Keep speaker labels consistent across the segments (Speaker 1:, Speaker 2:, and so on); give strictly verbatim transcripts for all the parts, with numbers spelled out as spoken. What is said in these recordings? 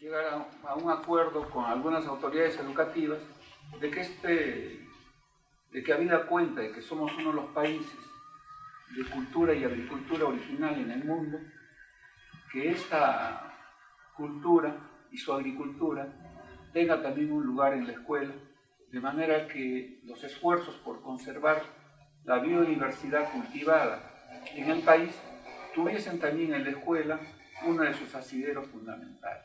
Speaker 1: llegar a, a un acuerdo con algunas autoridades educativas de que, este, de que habida cuenta de que somos uno de los países de cultura y agricultura original en el mundo, que esta cultura y su agricultura tenga también un lugar en la escuela, de manera que los esfuerzos por conservar la biodiversidad cultivada en el país tuviesen también en la escuela uno de sus asideros fundamentales.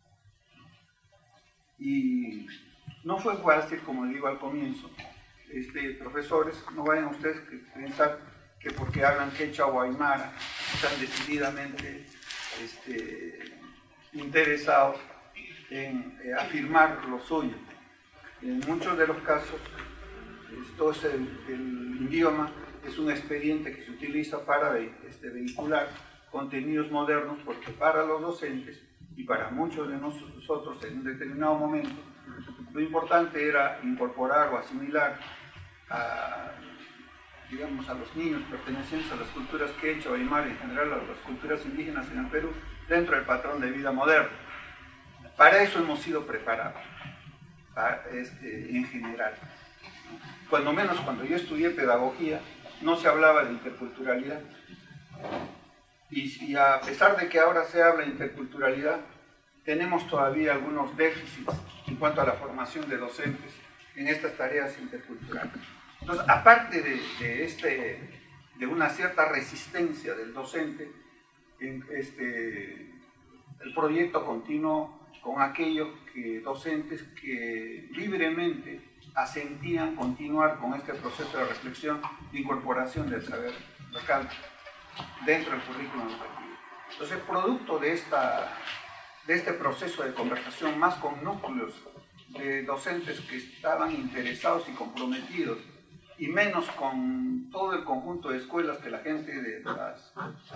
Speaker 1: Y no fue fácil, como digo al comienzo, este, profesores, no vayan ustedes a pensar que porque hablan quechua o aymara están decididamente este, interesados en eh, afirmar lo suyo. En muchos de los casos, esto es el, el idioma es un expediente que se utiliza para este, vehicular contenidos modernos, porque para los docentes y para muchos de nosotros en un determinado momento, lo importante era incorporar o asimilar a, digamos, a los niños pertenecientes a las culturas quechua, aymara, en general a las culturas indígenas en el Perú, dentro del patrón de vida moderno. Para eso hemos sido preparados, para, este, en general. Cuando menos cuando yo estudié pedagogía, no se hablaba de interculturalidad. Y, y a pesar de que ahora se habla de interculturalidad, tenemos todavía algunos déficits en cuanto a la formación de docentes en estas tareas interculturales. Entonces, aparte de, de, este, de una cierta resistencia del docente, en este, el proyecto continuó con aquellos que, docentes que libremente asentían continuar con este proceso de reflexión e incorporación del saber local dentro del currículum educativo. Entonces, producto de, esta, de este proceso de conversación, más con núcleos de docentes que estaban interesados y comprometidos, y menos con todo el conjunto de escuelas que la gente de las,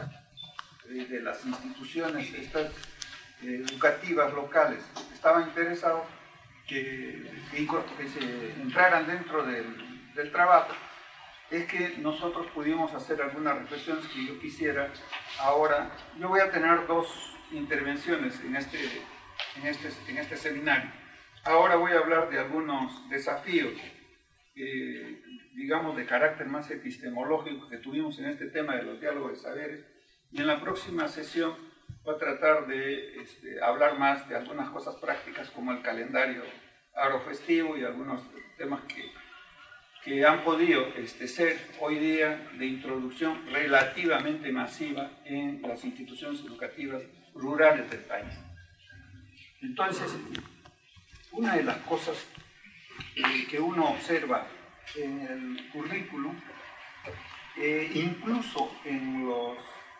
Speaker 1: de las instituciones estas, eh, educativas locales estaban interesados, que, que, que se entraran dentro del, del trabajo, es que nosotros pudimos hacer algunas reflexiones que yo quisiera ahora. Yo voy a tener dos intervenciones en este, en este, en este seminario. Ahora voy a hablar de algunos desafíos, eh, digamos, de carácter más epistemológico que tuvimos en este tema de los diálogos de saberes, y en la próxima sesión voy a tratar de este, hablar más de algunas cosas prácticas como el calendario agrofestivo y algunos temas que que han podido este, ser hoy día de introducción relativamente masiva en las instituciones educativas rurales del país. Entonces, una de las cosas eh, que uno observa en el currículum, eh, incluso en, los,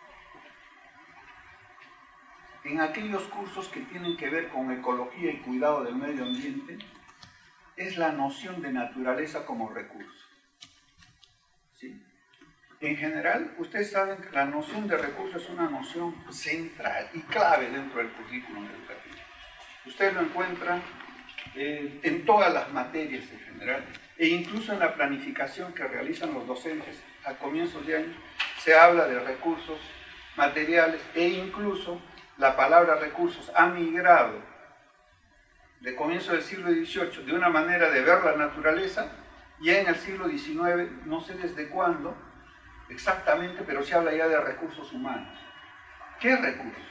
Speaker 1: en aquellos cursos que tienen que ver con ecología y cuidado del medio ambiente, es la noción de naturaleza como recurso. ¿Sí? En general, ustedes saben que la noción de recurso es una noción central y clave dentro del currículum educativo. Ustedes lo encuentran eh, en todas las materias en general, e incluso en la planificación que realizan los docentes a comienzos de año, se habla de recursos materiales, e incluso la palabra recursos ha migrado de comienzo del siglo dieciocho, de una manera de ver la naturaleza, ya en el siglo diecinueve, no sé desde cuándo exactamente, pero se habla ya de recursos humanos. ¿Qué recursos?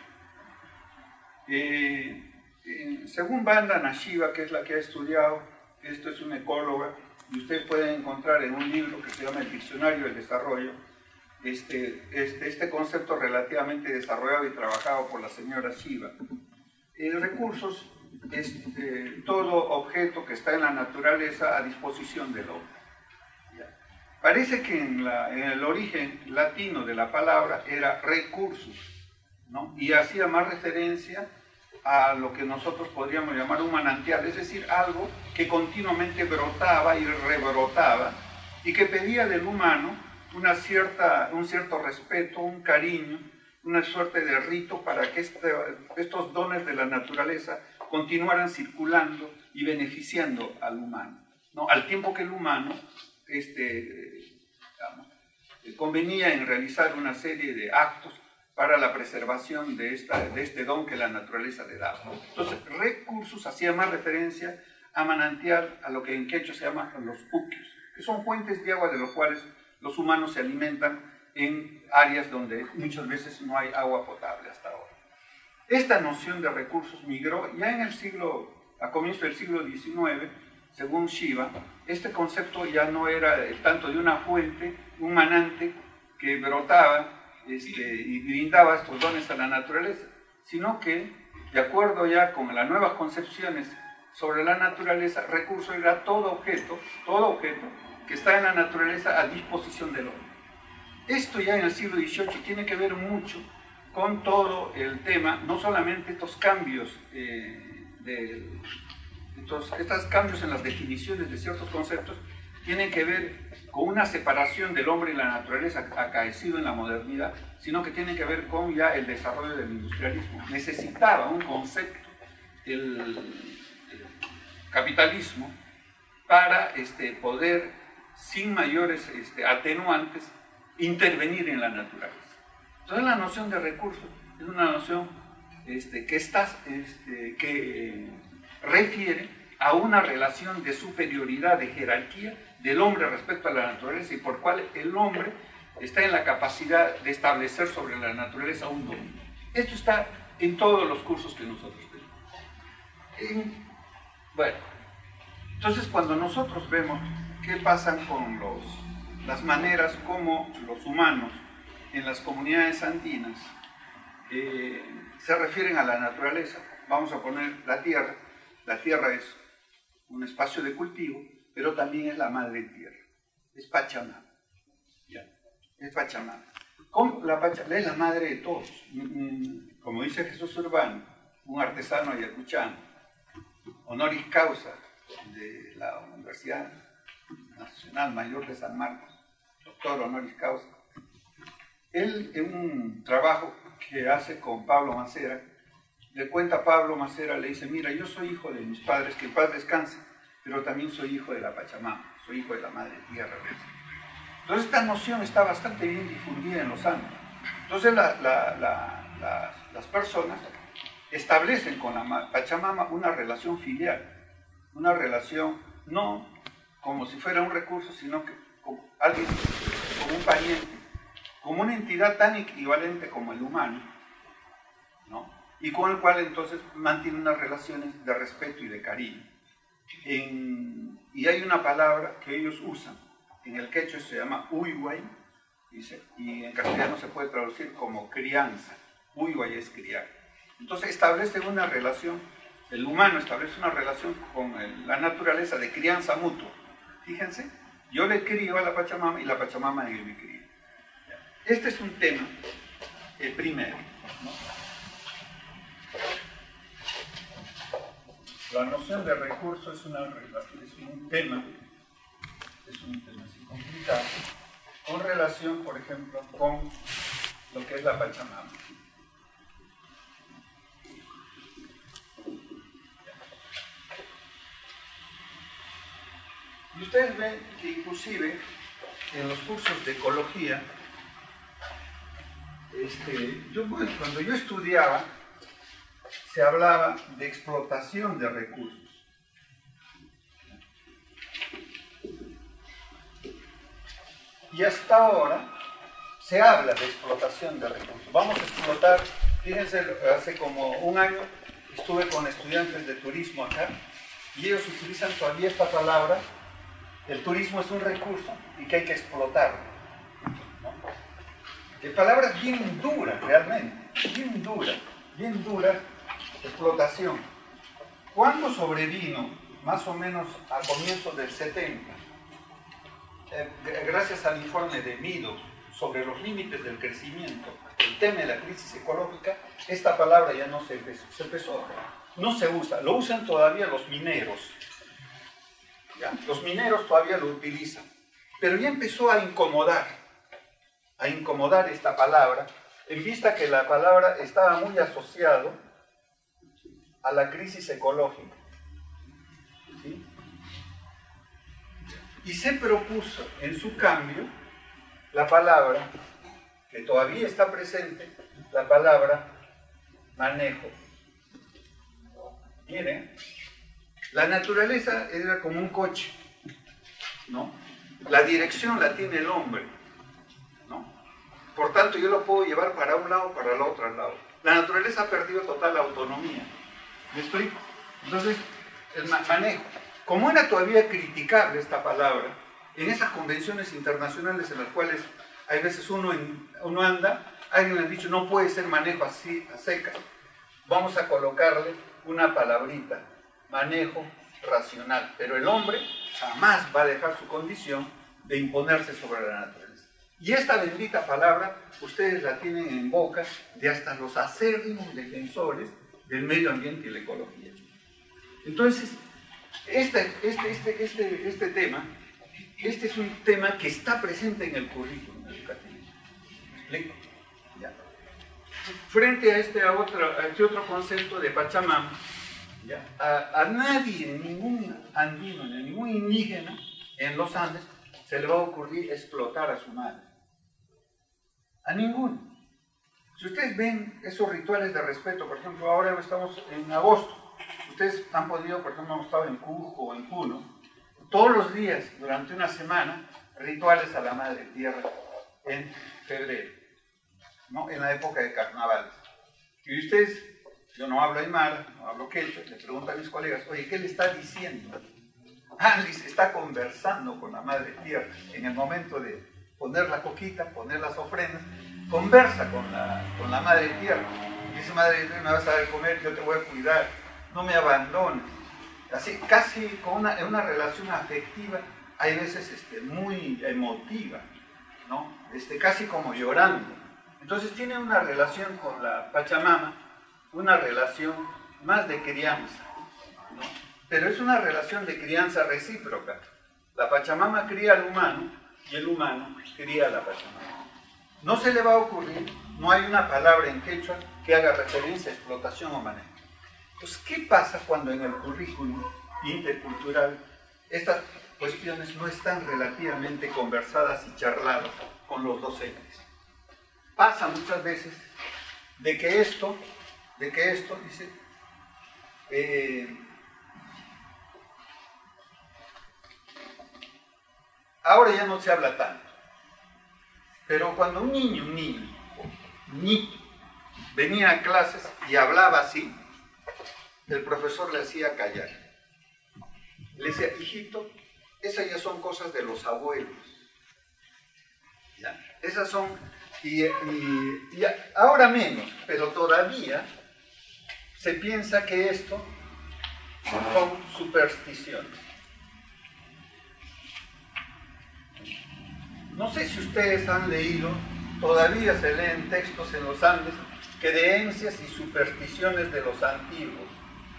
Speaker 1: Eh, eh, según Vanda Nashiba, que es la que ha estudiado, esto es una ecóloga, y ustedes pueden encontrar en un libro que se llama El Diccionario del Desarrollo, este, este, este concepto relativamente desarrollado y trabajado por la señora Shiva. Eh, recursos es eh, todo objeto que está en la naturaleza a disposición del hombre. ¿Ya? Parece que en, la, en el origen latino de la palabra era recursos, ¿no? Y hacía más referencia a lo que nosotros podríamos llamar un manantial, es decir, algo que continuamente brotaba y rebrotaba y que pedía del humano una cierta, un cierto respeto, un cariño, una suerte de rito para que este, estos dones de la naturaleza continuaran circulando y beneficiando al humano, ¿no? Al tiempo que el humano este, digamos, convenía en realizar una serie de actos para la preservación de, esta, de este don que la naturaleza le da. Entonces, recursos hacía más referencia a manantial, a lo que en quechua se llama los uquios, que son fuentes de agua de los cuales los humanos se alimentan en áreas donde muchas veces no hay agua potable hasta ahora. Esta noción de recursos migró ya en el siglo, a comienzos del siglo diecinueve, según Shiva. Este concepto ya no era tanto de una fuente, un manante que brotaba este, y brindaba estos dones a la naturaleza, sino que, de acuerdo ya con las nuevas concepciones sobre la naturaleza, recurso era todo objeto, todo objeto que está en la naturaleza a disposición del hombre. Esto ya en el siglo dieciocho tiene que ver mucho con todo el tema, no solamente estos cambios, eh, de, estos, estos cambios en las definiciones de ciertos conceptos, tienen que ver con una separación del hombre y la naturaleza acaecido en la modernidad, sino que tienen que ver con ya el desarrollo del industrialismo. Necesitaba un concepto, el, el capitalismo, para este, poder, sin mayores este, atenuantes, intervenir en la naturaleza. Entonces la noción de recursos es una noción este, que, está, este, que eh, refiere a una relación de superioridad, de jerarquía del hombre respecto a la naturaleza, y por cual el hombre está en la capacidad de establecer sobre la naturaleza un dominio. Esto está en todos los cursos que nosotros tenemos. En, bueno, entonces cuando nosotros vemos qué pasan con los, las maneras como los humanos en las comunidades andinas eh, se refieren a la naturaleza, vamos a poner la tierra. La tierra es un espacio de cultivo, pero también es la madre tierra, es Pachamama. ¿Ya? Es Pachamama. ¿Cómo? La Pachamama es la madre de todos. Como dice Jesús Urbano, un artesano ayacuchano, honoris causa de la Universidad Nacional Mayor de San Marcos, doctor honoris causa. Él, en un trabajo que hace con Pablo Macera, le cuenta a Pablo Macera, le dice: mira, yo soy hijo de mis padres, que en paz descanse, pero también soy hijo de la Pachamama, soy hijo de la Madre Tierra. Entonces esta noción está bastante bien difundida en los Andes. Entonces la, la, la, las, las personas establecen con la Pachamama una relación filial, una relación no como si fuera un recurso, sino que como alguien, como un pariente, como una entidad tan equivalente como el humano, ¿no? Y con el cual entonces mantiene unas relaciones de respeto y de cariño. En, y hay una palabra que ellos usan, en el quechua se llama uiguay, dice, y en castellano se puede traducir como crianza. Uiguay es criar. Entonces establecen una relación, el humano establece una relación con el, la naturaleza de crianza mutua. Fíjense, yo le crío a la Pachamama y la Pachamama a él me cría. Este es un tema, el primero, ¿no? La noción de recurso es, una, es un tema, es un tema así complicado, con relación, por ejemplo, con lo que es la Pachamama. Y ustedes ven que inclusive en los cursos de ecología, este, yo, bueno, cuando yo estudiaba, se hablaba de explotación de recursos. Y hasta ahora se habla de explotación de recursos. Vamos a explotar, fíjense, hace como un año estuve con estudiantes de turismo acá y ellos utilizan todavía esta palabra: el turismo es un recurso y que hay que explotarlo, ¿no? De palabras bien duras, realmente, bien duras, bien duras. Explotación. ¿Cuándo sobrevino? Más o menos a comienzos del setenta, eh, gracias al informe de Meadows sobre los límites del crecimiento, el tema de la crisis ecológica, esta palabra ya no se empezó, se empezó, no se usa, lo usan todavía los mineros, ¿ya? Los mineros todavía lo utilizan, pero ya empezó a incomodar, a incomodar esta palabra, en vista que la palabra estaba muy asociado a la crisis ecológica, ¿sí? Y se propuso en su cambio la palabra, que todavía está presente, la palabra manejo. Miren, la naturaleza era como un coche, ¿no? La dirección la tiene el hombre, ¿no? Por tanto, yo lo puedo llevar para un lado, para el otro lado. La naturaleza ha perdido total autonomía. ¿Me explico? Entonces, el manejo. Como era todavía criticable esta palabra, en esas convenciones internacionales en las cuales hay veces uno, en, uno anda, alguien le ha dicho, no puede ser manejo así, a secas. Vamos a colocarle una palabrita, manejo racional. Pero el hombre jamás va a dejar su condición de imponerse sobre la naturaleza. Y esta bendita palabra, ustedes la tienen en boca de hasta los acérrimos defensores del medio ambiente y la ecología. Entonces, este, este, este, este, este tema, este es un tema que está presente en el currículum educativo. ¿Me explico? Ya. Frente a este, a otro, a este otro concepto de Pachamama, ¿ya? A, a nadie, ningún andino, ni ningún indígena en los Andes, se le va a ocurrir explotar a su madre. A ninguno. Si ustedes ven esos rituales de respeto, por ejemplo, ahora estamos en agosto, ustedes han podido, por ejemplo, hemos estado en Cusco o en Puno, todos los días, durante una semana, rituales a la Madre Tierra en febrero, ¿no? En la época de carnavales. Y ustedes, yo no hablo aymara, no hablo quechua, le pregunto a mis colegas, oye, ¿qué le está diciendo? Ah, dice, está conversando con la Madre Tierra en el momento de poner la coquita, poner las ofrendas, conversa con la, con la Madre Tierra. Dice, Madre Tierra, me vas a dar de comer, yo te voy a cuidar, no me abandones. Así, casi con una, una relación afectiva, hay veces este, muy emotiva, ¿no? Este, casi como llorando. Entonces tiene una relación con la Pachamama, una relación más de crianza, ¿no? Pero es una relación de crianza recíproca. La Pachamama cría al humano y el humano cría a la Pachamama. No se le va a ocurrir, no hay una palabra en quechua que haga referencia a explotación o manejo. Pues, ¿qué pasa cuando en el currículum intercultural estas cuestiones no están relativamente conversadas y charladas con los docentes? Pasa muchas veces de que esto, de que esto, dice, eh, ahora ya no se habla tanto, pero cuando un niño, un niño, un niño, venía a clases y hablaba así, el profesor le hacía callar. Le decía, hijito, esas ya son cosas de los abuelos. ¿Ya? Esas son, y, y, y ahora menos, pero todavía se piensa que esto son supersticiones. No sé si ustedes han leído, todavía se leen textos en los Andes, creencias y supersticiones de los antiguos.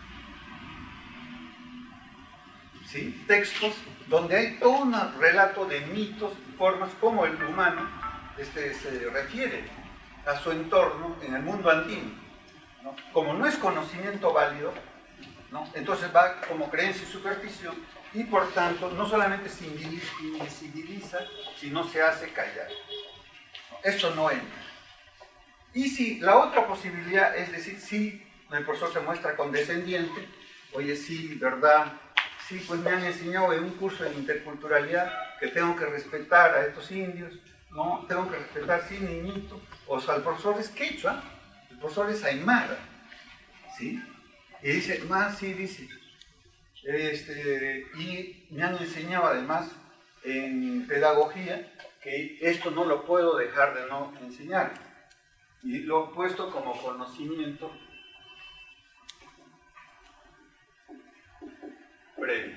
Speaker 1: ¿Sí? Textos donde hay todo un relato de mitos y formas como el humano este, se refiere a su entorno en el mundo andino, ¿no? Como no es conocimiento válido, ¿no? Entonces va como creencia y superstición y por tanto no solamente se invisibiliza, sino se hace callar. Esto no entra. Y si la otra posibilidad es decir, sí, el profesor se muestra condescendiente, oye, sí, verdad, sí, pues me han enseñado en un curso de interculturalidad que tengo que respetar a estos indios, ¿no? Tengo que respetar, sí, niñito. O sea, el profesor es quechua, el profesor es aymara, ¿sí? Y dice, más, sí, dice. Este, y me han enseñado además en pedagogía que esto no lo puedo dejar de no enseñar. Y lo he puesto como conocimiento previo.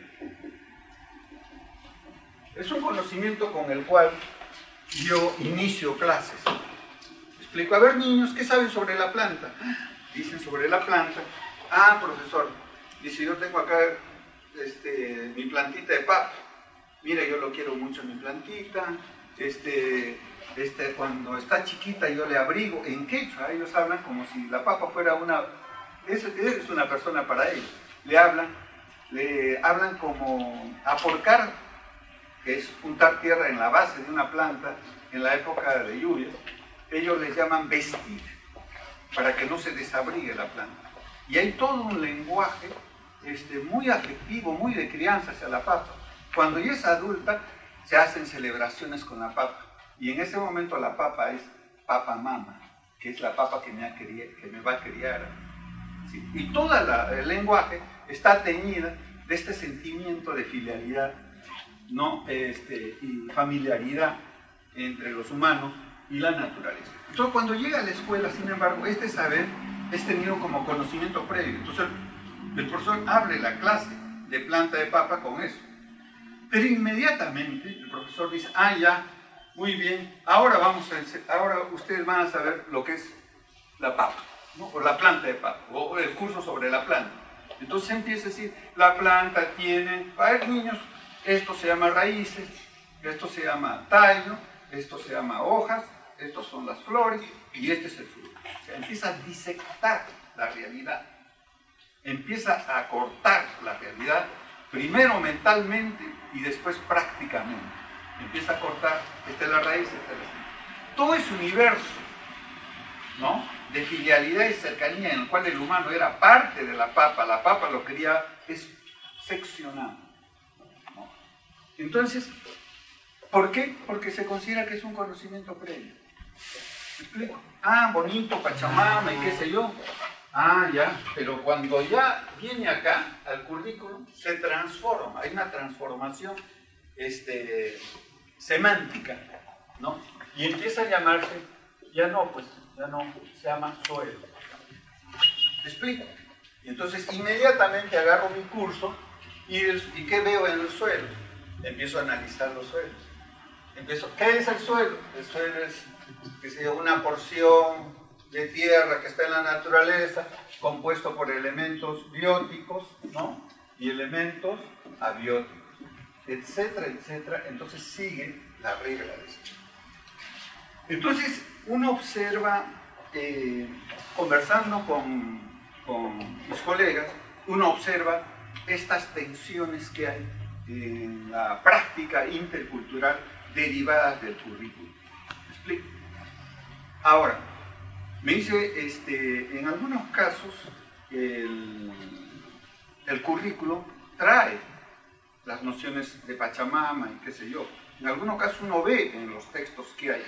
Speaker 1: Es un conocimiento con el cual yo inicio clases. Explico, a ver niños, ¿qué saben sobre la planta? Dicen sobre la planta, ah, profesor, dice, yo tengo acá este, mi plantita de papa. Mira, yo lo quiero mucho mi plantita, este... Este, cuando está chiquita yo le abrigo, en quechua ellos hablan como si la papa fuera una, es, es una persona para ellos, le hablan, le hablan como aporcar, que es juntar tierra en la base de una planta en la época de lluvias, ellos les llaman vestir, para que no se desabrigue la planta. Y hay todo un lenguaje este, muy afectivo, muy de crianza hacia la papa. Cuando ya es adulta, se hacen celebraciones con la papa. Y en ese momento la papa es papa mama, que es la papa que me, ha criado, que me va a criar. ¿Sí? Y todo el lenguaje está teñida de este sentimiento de filialidad, ¿no? este, y familiaridad entre los humanos y la naturaleza. Entonces, cuando llega a la escuela, sin embargo, este saber es tenido como conocimiento previo. Entonces, el, el profesor abre la clase de planta de papa con eso. Pero inmediatamente el profesor dice, ah, ya, muy bien, ahora, vamos a, ahora ustedes van a saber lo que es la papa, ¿no? O la planta de papa, o el curso sobre la planta. Entonces empieza a decir, la planta tiene, para los niños, esto se llama raíces, esto se llama tallo, esto se llama hojas, estas son las flores y este es el fruto. O sea, empieza a disectar la realidad, empieza a cortar la realidad, primero mentalmente y después prácticamente. Empieza a cortar, esta es la raíz, esta es la raíz. Todo ese universo, ¿no?, de filialidad y cercanía en el cual el humano era parte de la papa, la papa lo quería, es seccionado, ¿no? Entonces, ¿por qué? Porque se considera que es un conocimiento previo. ¿Me explico? Ah, bonito, Pachamama y qué sé yo. Ah, ya, pero cuando ya viene acá al currículum, se transforma, hay una transformación este, semántica, ¿no? Y empieza a llamarse, ya no, pues, ya no, se llama suelo. ¿Me explico? Y entonces inmediatamente agarro mi curso y, el, ¿y qué veo en los suelos? Empiezo a analizar los suelos. Empiezo, ¿qué es el suelo? El suelo es, qué sé yo, una porción de tierra que está en la naturaleza, compuesto por elementos bióticos, ¿no?, y elementos abióticos, etcétera, etcétera. Entonces sigue la regla de esto. Entonces uno observa, eh, conversando con, con mis colegas, uno observa estas tensiones que hay en la práctica intercultural derivadas del currículum. ¿Me explico? Ahora, me dice, este, en algunos casos, el, el currículum trae las nociones de Pachamama y qué sé yo. En algunos casos uno ve en los textos que hay.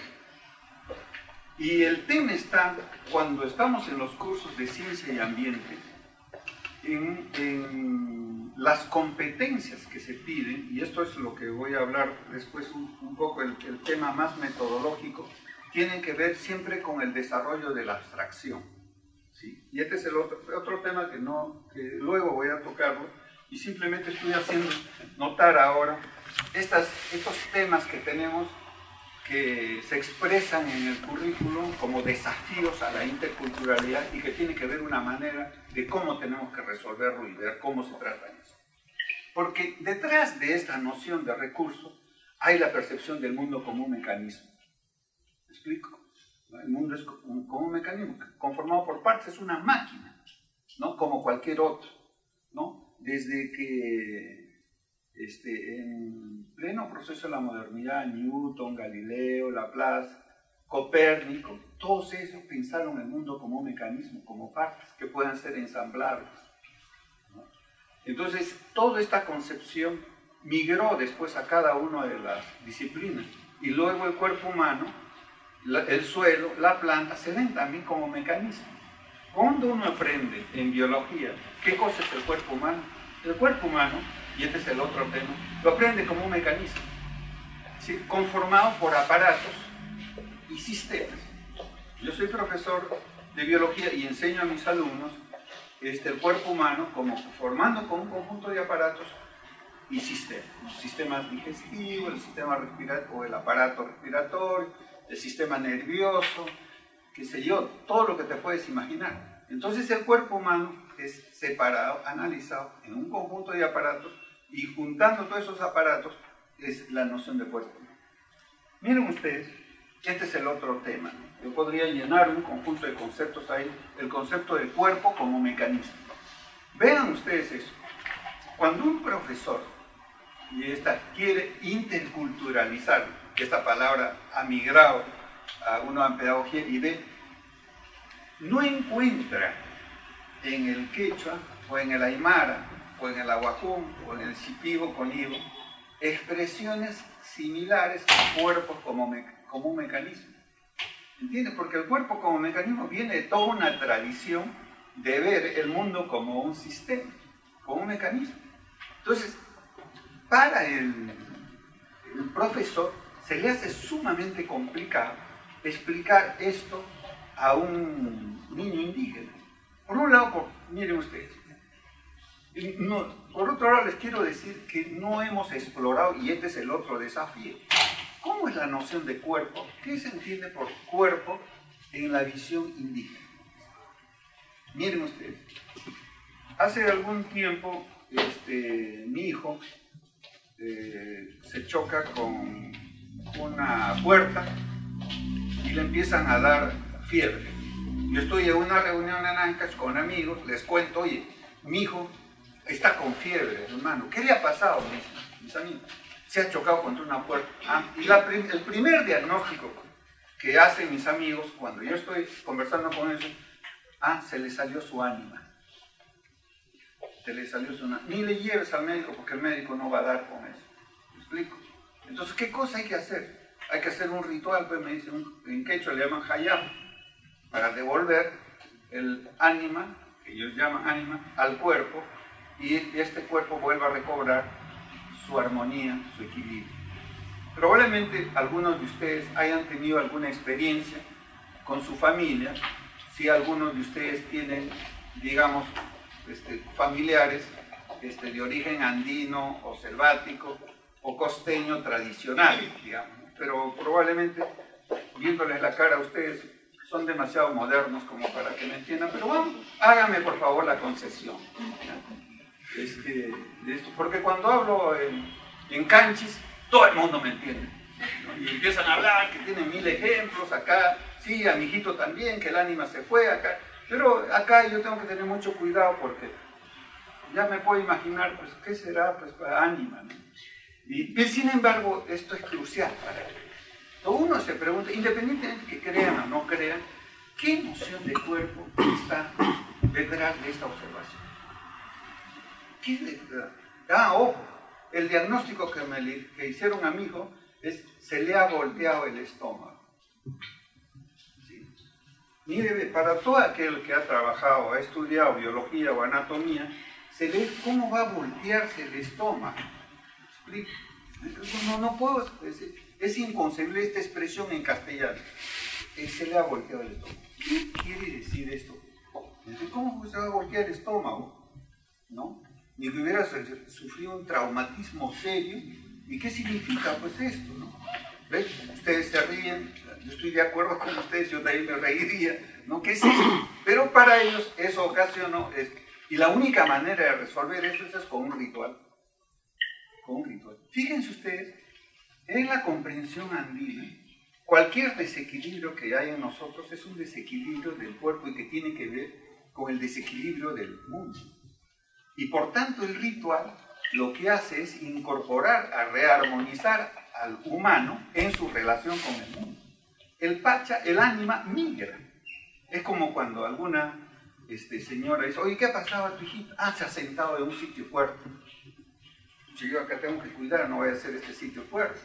Speaker 1: Y el tema está, cuando estamos en los cursos de ciencia y ambiente, en, en las competencias que se piden, y esto es lo que voy a hablar después un, un poco, el, el tema más metodológico, tienen que ver siempre con el desarrollo de la abstracción, ¿sí? Y este es el otro, otro tema que, no, que luego voy a tocarlo, y simplemente estoy haciendo notar ahora estas, estos temas que tenemos que se expresan en el currículum como desafíos a la interculturalidad y que tiene que ver una manera de cómo tenemos que resolverlo y ver cómo se trata eso. Porque detrás de esta noción de recurso hay la percepción del mundo como un mecanismo. ¿Me explico? El mundo es como un mecanismo conformado por partes, es una máquina, ¿no?, como cualquier otro, ¿no? Desde que Este, en pleno proceso de la modernidad, Newton, Galileo, Laplace, Copérnico, todos ellos pensaron el mundo como un mecanismo, como partes que puedan ser ensamblables, ¿no? Entonces, toda esta concepción migró después a cada una de las disciplinas, y luego el cuerpo humano, la, el suelo, la planta, se ven también como mecanismos. Cuando uno aprende en biología qué cosa es el cuerpo humano, el cuerpo humano, y este es el otro tema, lo aprende como un mecanismo, ¿sí?, conformado por aparatos y sistemas. Yo soy profesor de biología y enseño a mis alumnos este, el cuerpo humano como formando con un conjunto de aparatos y sistemas. Los sistemas digestivos, el sistema respiratorio, o el aparato respiratorio, el sistema nervioso, qué sé yo, todo lo que te puedes imaginar. Entonces el cuerpo humano es separado, analizado en un conjunto de aparatos, y juntando todos esos aparatos es la noción de cuerpo. Miren ustedes, este es el otro tema, ¿no? Yo podría llenar un conjunto de conceptos ahí, el concepto del cuerpo como mecanismo. Vean ustedes eso. Cuando un profesor y esta quiere interculturalizar, esta palabra ha migrado a uno en pedagogía y ve, no encuentra en el quechua, o en el aymara, o en el aguajún, o en el shipibo conibo, expresiones similares al cuerpo como, me, como un mecanismo. ¿Entiendes? Porque el cuerpo como mecanismo viene de toda una tradición de ver el mundo como un sistema, como un mecanismo. Entonces, para el, el profesor se le hace sumamente complicado explicar esto a un niño indígena. Por un lado, por, miren ustedes, no, por otro lado les quiero decir que no hemos explorado, y este es el otro desafío, ¿cómo es la noción de cuerpo? ¿Qué se entiende por cuerpo en la visión indígena? Miren ustedes, hace algún tiempo este, mi hijo eh, se choca con una puerta y le empiezan a dar fiebre. Yo estoy en una reunión en Ancash con amigos, les cuento, oye, mi hijo está con fiebre, hermano. ¿Qué le ha pasado, mis, mis amigos? Se ha chocado contra una puerta. Ah, y la, el primer diagnóstico que hacen mis amigos cuando yo estoy conversando con ellos, ah, se le salió su ánima. Se le salió su ánima. Ni le lleves al médico porque el médico no va a dar con eso. ¿Me explico? Entonces, ¿qué cosa hay que hacer? Hay que hacer un ritual, pues me dicen, en quechua le llaman hayam, para devolver el ánima, que ellos llaman ánima, al cuerpo, y este cuerpo vuelva a recobrar su armonía, su equilibrio. Probablemente algunos de ustedes hayan tenido alguna experiencia con su familia, si algunos de ustedes tienen, digamos, este, familiares este, de origen andino o selvático o costeño tradicional, digamos, pero probablemente viéndoles la cara a ustedes son demasiado modernos como para que me entiendan, pero bueno, háganme por favor la concesión. Este, de esto, porque cuando hablo en, en canchis, todo el mundo me entiende, ¿no? Y empiezan a hablar que tienen mil ejemplos acá, sí, a mi hijito también, que el ánima se fue acá, pero acá yo tengo que tener mucho cuidado porque ya me puedo imaginar, pues, ¿qué será pues, para ánima, ¿no? Y, y sin embargo, esto es crucial para él. Uno se pregunta, independientemente que crean o no crean, ¿qué noción de cuerpo está detrás de esta observación? ¿Qué es detrás? Ah, ojo, el diagnóstico que me que hicieron a mi hijo es, se le ha volteado el estómago. ¿Sí? Mire, para todo aquel que ha trabajado, ha estudiado biología o anatomía, se ve cómo va a voltearse el estómago. ¿Explico? No, no puedo decir. Es inconcebible esta expresión en castellano. Eh, se le ha volteado el estómago. ¿Qué quiere decir esto? ¿Cómo se va a voltear el estómago? ¿No? Ni que hubiera sufrido un traumatismo serio. ¿Y qué significa pues esto? ¿No? ¿Ven? Ustedes se ríen, yo estoy de acuerdo con ustedes, yo también me reiría, ¿no? ¿Qué es eso? Pero para ellos eso ocasionó, es, y la única manera de resolver eso es con un ritual. Con un ritual. Fíjense ustedes, en la comprensión andina, cualquier desequilibrio que hay en nosotros es un desequilibrio del cuerpo y que tiene que ver con el desequilibrio del mundo. Y por tanto el ritual lo que hace es incorporar, a rearmonizar al humano en su relación con el mundo. El pacha, el ánima, migra. Es como cuando alguna este, señora dice, oye, ¿qué ha pasado a tu hijita? Ah, se ha sentado en un sitio fuerte. Si yo acá tengo que cuidar, no voy a hacer este sitio fuerte.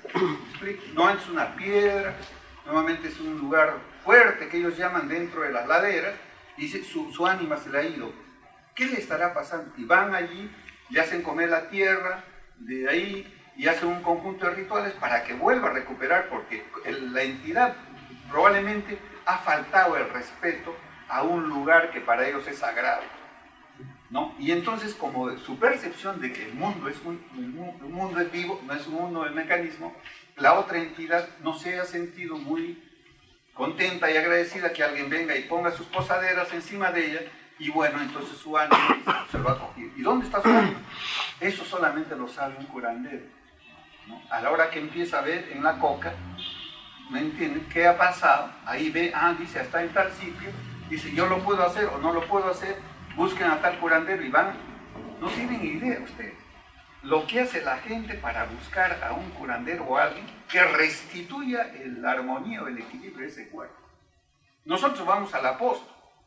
Speaker 1: No es una piedra, normalmente es un lugar fuerte que ellos llaman dentro de las laderas, y su, su ánima se le ha ido. ¿Qué le estará pasando? Y van allí, le hacen comer la tierra, de ahí, y hacen un conjunto de rituales para que vuelva a recuperar, porque la entidad probablemente ha faltado el respeto a un lugar que para ellos es sagrado, ¿no? Y entonces, como su percepción de que el mundo es un, el mundo es vivo, no es un mundo de mecanismo, la otra entidad no se ha sentido muy contenta y agradecida que alguien venga y ponga sus posaderas encima de ella, y bueno, entonces su ánima se lo ha cogido. ¿Y dónde está su ánima? Eso solamente lo sabe un curandero, ¿no? A la hora que empieza a ver en la coca, ¿me entienden? ¿Qué ha pasado? Ahí ve, ah, dice, está en tal sitio, dice, yo lo puedo hacer o no lo puedo hacer, busquen a tal curandero y van. No tienen idea ustedes lo que hace la gente para buscar a un curandero o a alguien que restituya la armonía o el equilibrio de ese cuerpo. Nosotros vamos al apóstol,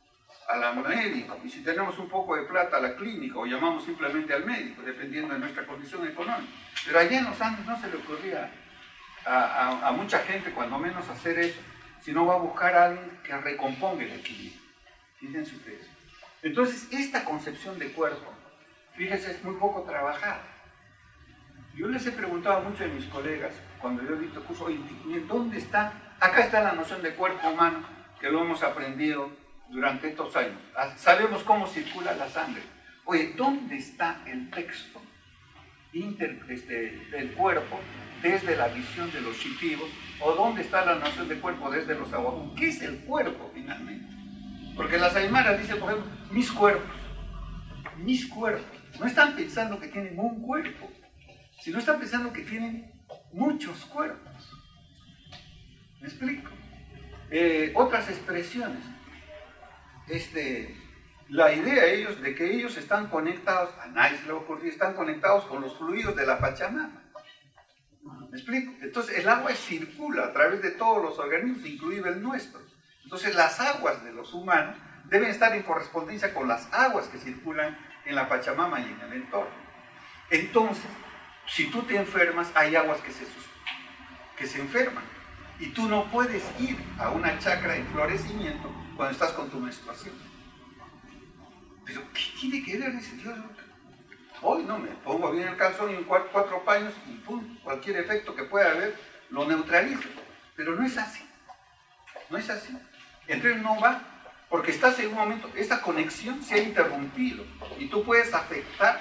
Speaker 1: a la médico, y si tenemos un poco de plata a la clínica, o llamamos simplemente al médico, dependiendo de nuestra condición económica. Pero allá en los Andes no se le ocurría a, a, a mucha gente, cuando menos, hacer eso, sino va a buscar a alguien que recomponga el equilibrio. Fíjense ustedes. Entonces, esta concepción de cuerpo, fíjense, es muy poco trabajada. Yo les he preguntado a muchos de mis colegas, cuando yo he visto curso, oye, ¿dónde está? Acá está la noción de cuerpo humano, que lo hemos aprendido durante estos años. Sabemos cómo circula la sangre. Oye, ¿dónde está el texto inter, este, del cuerpo desde la visión de los shipibo? ¿O dónde está la noción de cuerpo desde los aguajún? ¿Qué es el cuerpo finalmente? Porque las aymaras dicen, por ejemplo, mis cuerpos. Mis cuerpos. No están pensando que tienen un cuerpo, sino están pensando que tienen muchos cuerpos. ¿Me explico? Eh, otras expresiones. Este, la idea de ellos de que ellos están conectados, a nadie se le ocurrió, están conectados con los fluidos de la Pachamama. ¿Me explico? Entonces el agua circula a través de todos los organismos, incluido el nuestro. Entonces las aguas de los humanos deben estar en correspondencia con las aguas que circulan en la Pachamama y en el entorno. Entonces, si tú te enfermas, hay aguas que se, que se enferman. Y tú no puedes ir a una chacra de florecimiento cuando estás con tu menstruación. Pero, ¿qué tiene que ver ese Dios? Hoy no me pongo bien el calzón y en cuatro, cuatro paños y pum, cualquier efecto que pueda haber lo neutralizo. Pero no es así. No es así. Entonces no va, porque estás en un momento, esta conexión se ha interrumpido y tú puedes afectar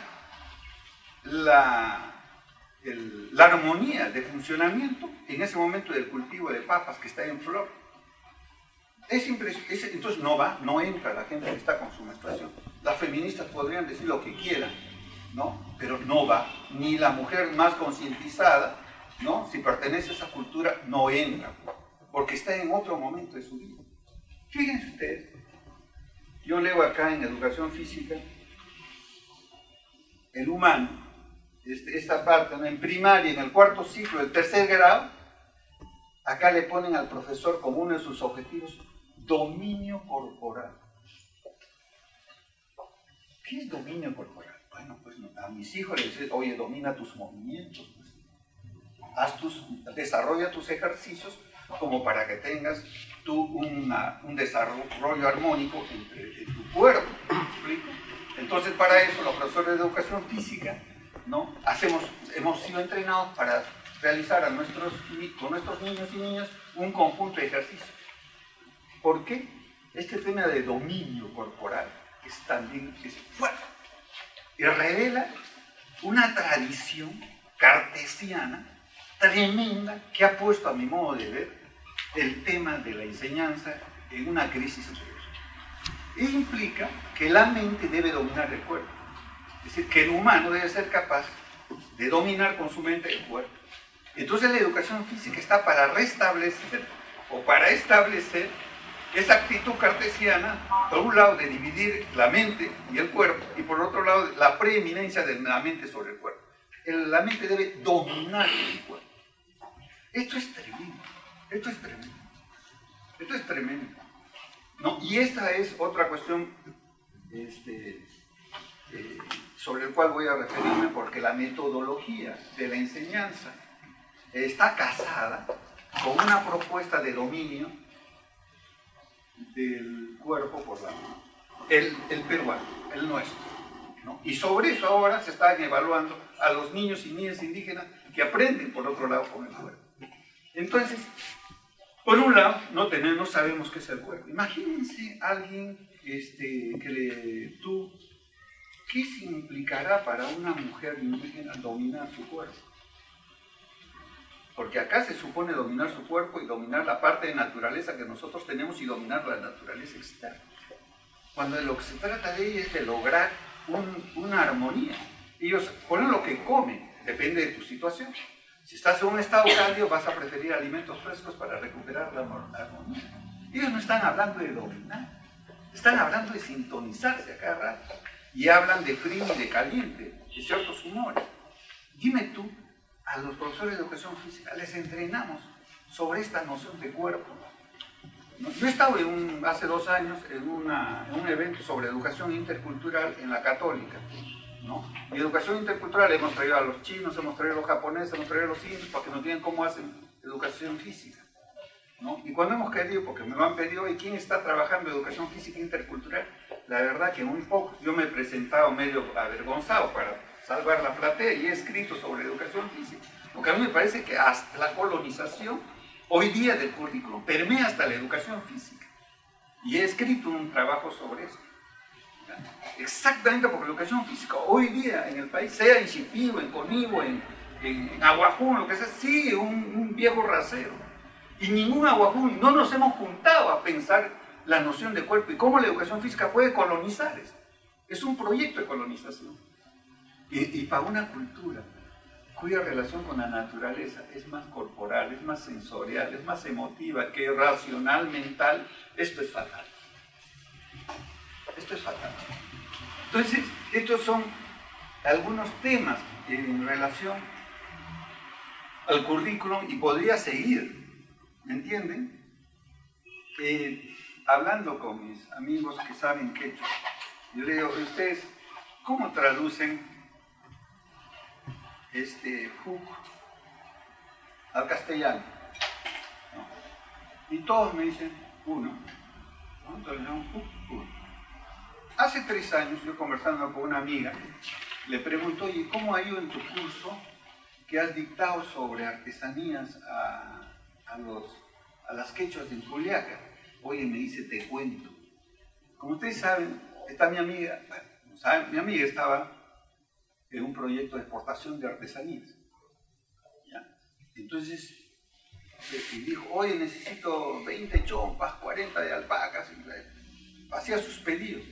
Speaker 1: la, el, la armonía de funcionamiento en ese momento del cultivo de papas que está en flor. Es impresionante. Entonces no va, no entra la gente que está con su menstruación. Las feministas podrían decir lo que quieran, ¿no? Pero no va, ni la mujer más concientizada, ¿no? Si pertenece a esa cultura, no entra, porque está en otro momento de su vida. Fíjense ustedes, yo leo acá en Educación Física, el humano, este, esta parte, ¿no? En primaria, en el cuarto ciclo, el tercer grado, acá le ponen al profesor como uno de sus objetivos, dominio corporal. ¿Qué es dominio corporal? Bueno, pues a mis hijos les dicen, oye, domina tus movimientos, pues. Haz tus, desarrolla tus ejercicios como para que tengas tú una, un desarrollo armónico entre, en tu cuerpo. ¿Me explico? Entonces, para eso, los profesores de educación física, ¿no? Hacemos, hemos sido entrenados para realizar a nuestros, con nuestros niños y niñas un conjunto de ejercicios. ¿Por qué? Este tema de dominio corporal es también es fuerte y revela una tradición cartesiana tremenda que ha puesto, a mi modo de ver, el tema de la enseñanza en una crisis superior. E implica que la mente debe dominar el cuerpo. Es decir, que el humano debe ser capaz de dominar con su mente el cuerpo. Entonces la educación física está para restablecer o para establecer esa actitud cartesiana, por un lado de dividir la mente y el cuerpo, y por otro lado la preeminencia de la mente sobre el cuerpo. La mente debe dominar el cuerpo. Esto es tremendo, esto es tremendo, esto es tremendo, ¿no? Y esta es otra cuestión este, eh, sobre la cual voy a referirme, porque la metodología de la enseñanza está casada con una propuesta de dominio del cuerpo por la mente, el, el peruano, el nuestro, ¿no? Y sobre eso ahora se están evaluando a los niños y niñas indígenas que aprenden por otro lado con el cuerpo. Entonces, por un lado, no, tenemos, no sabemos qué es el cuerpo. Imagínense a alguien este, que le, tú, ¿qué significará para una mujer indígena dominar su cuerpo? Porque acá se supone dominar su cuerpo y dominar la parte de naturaleza que nosotros tenemos y dominar la naturaleza externa. Cuando de lo que se trata de ella es de lograr un, una armonía. Ellos ponen lo que comen, depende de tu situación. Si estás en un estado cálido, vas a preferir alimentos frescos para recuperar la armonía. Ellos no están hablando de dominar, están hablando de sintonizarse a cada rato. Y hablan de frío y de caliente, de ciertos humores. Dime tú, a los profesores de educación física les entrenamos sobre esta noción de cuerpo. ¿no? Yo he estado en un, hace dos años en, una, en un evento sobre educación intercultural en la Católica, ¿no? Y educación intercultural hemos traído a los chinos, hemos traído a los japoneses, hemos traído a los indios para que nos digan cómo hacen educación física, ¿no? Y cuando hemos querido, porque me lo han pedido, ¿y quién está trabajando educación física intercultural? La verdad que muy poco. Yo me he presentado medio avergonzado para salvar la platea y he escrito sobre educación física, porque a mí me parece que hasta la colonización hoy día del currículum permea hasta la educación física. Y he escrito un trabajo sobre eso. Exactamente porque la educación física hoy día en el país, sea en Shipibo, en Conibo, en, en, en Aguajún, lo que sea, sigue un, un viejo rasero. Y ningún Aguajún, no nos hemos juntado a pensar la noción de cuerpo y cómo la educación física puede colonizar eso. Es un proyecto de colonización. Y, y para una cultura cuya relación con la naturaleza es más corporal, es más sensorial, es más emotiva que racional, mental, esto es fatal. Esto es fatal. Entonces, estos son algunos temas en relación al currículum y podría seguir, ¿me entienden? Eh, hablando con mis amigos que saben quechua, yo le digo, ¿ustedes cómo traducen este J U C al castellano? ¿No? Y todos me dicen uno, ¿no? Entonces, J U C, uno. Hace tres años, yo conversando con una amiga, le pregunto, oye, ¿cómo ha ido en tu curso que has dictado sobre artesanías a, a, los, a las quechuas de Juliaca? Oye, me dice, te cuento. Como ustedes saben, está mi amiga, bueno, ¿saben? Mi amiga estaba en un proyecto de exportación de artesanías. ¿Ya? Entonces, y dijo, oye, necesito veinte chompas, cuarenta de alpacas, y hacía sus pedidos.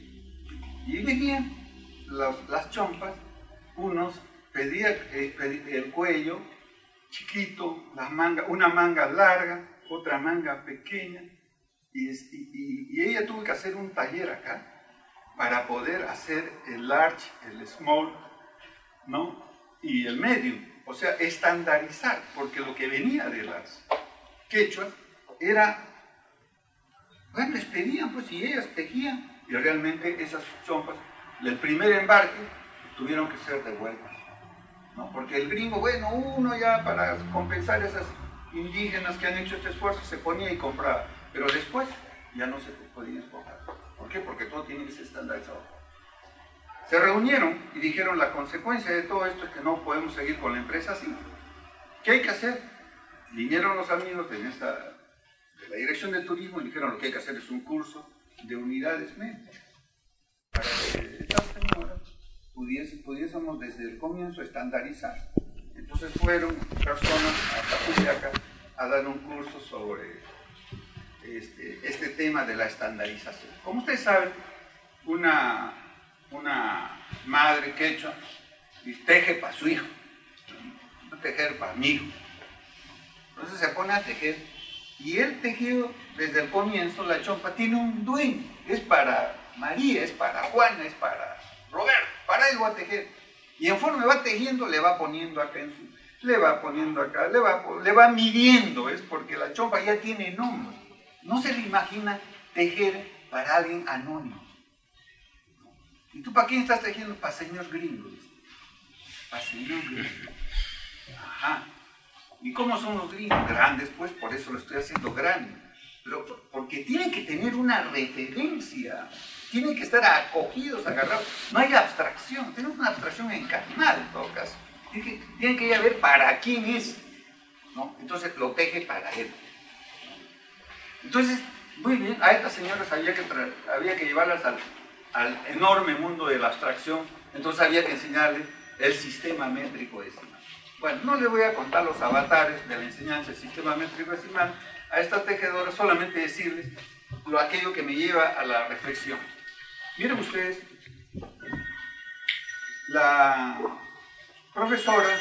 Speaker 1: Y venían las, las chompas, unos pedían eh, pedí el cuello chiquito, las mangas, una manga larga, otra manga pequeña, y, y, y ella tuvo que hacer un taller acá para poder hacer el large, el small, ¿no? Y el medium, o sea, estandarizar, porque lo que venía de las quechuas era, bueno, les pedían, pues, y ellas tejían. Y realmente esas chompas, el primer embarque, tuvieron que ser devueltas, ¿no? Porque el gringo, bueno, uno ya para compensar a esas indígenas que han hecho este esfuerzo, se ponía y compraba, pero después ya no se podía exportar. ¿Por qué? Porque todo tiene que ser estandarizado. Se reunieron y dijeron, la consecuencia de todo esto es que no podemos seguir con la empresa así. ¿Qué hay que hacer? Vinieron los amigos de, esta, de la Dirección de Turismo y dijeron, lo que hay que hacer es un curso de unidades médicas, para que estas señoras pudies, pudiésemos desde el comienzo estandarizar. Entonces fueron personas hasta Juliaca a dar un curso sobre este, este tema de la estandarización. Como ustedes saben, una, una madre quechua teje para su hijo, no tejer para mi hijo. Entonces se pone a tejer. Y el tejido, desde el comienzo, la chompa tiene un dueño. Es para María, es para Juana, es para Roberto. Para él va a tejer. Y en forma va tejiendo, le va poniendo acá en su... Le va poniendo acá, le va, le va midiendo. Es porque la chompa ya tiene nombre. No se le imagina tejer para alguien anónimo. ¿Y tú para quién estás tejiendo? Para señor gringo. Para señor gringo. Ajá. ¿Y cómo son los gringos? Grandes, pues, por eso lo estoy haciendo grande. Pero porque tienen que tener una referencia, tienen que estar acogidos, agarrados. No hay abstracción, tenemos una abstracción encarnada en todo caso. Tienen que, tienen que ir a ver para quién es, ¿no? Entonces lo teje para él. Entonces, muy bien, a estas señoras había que, había que llevarlas al, al enorme mundo de la abstracción, entonces había que enseñarles el sistema métrico decimal. Bueno, no les voy a contar los avatares de la enseñanza del sistema métrico decimal a estas tejedoras, solamente decirles lo, aquello que me lleva a la reflexión. Miren ustedes, la profesora,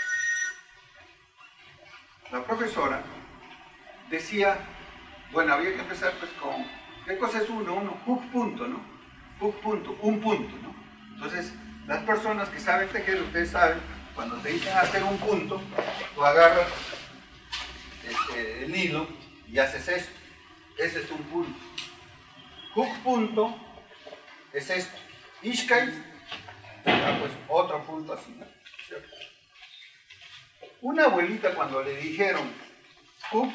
Speaker 1: la profesora decía, bueno, había que empezar pues con, ¿qué cosa es uno? Uno, hook punto, ¿no? Hook punto, un punto, ¿no? Entonces, las personas que saben tejer, ustedes saben, cuando te dicen hacer un punto, tú agarras este, el hilo y haces esto. Ese es un punto. Huk punto es esto. Ishkai, ah, pues otro punto así. ¿Cierto? Una abuelita cuando le dijeron Huk,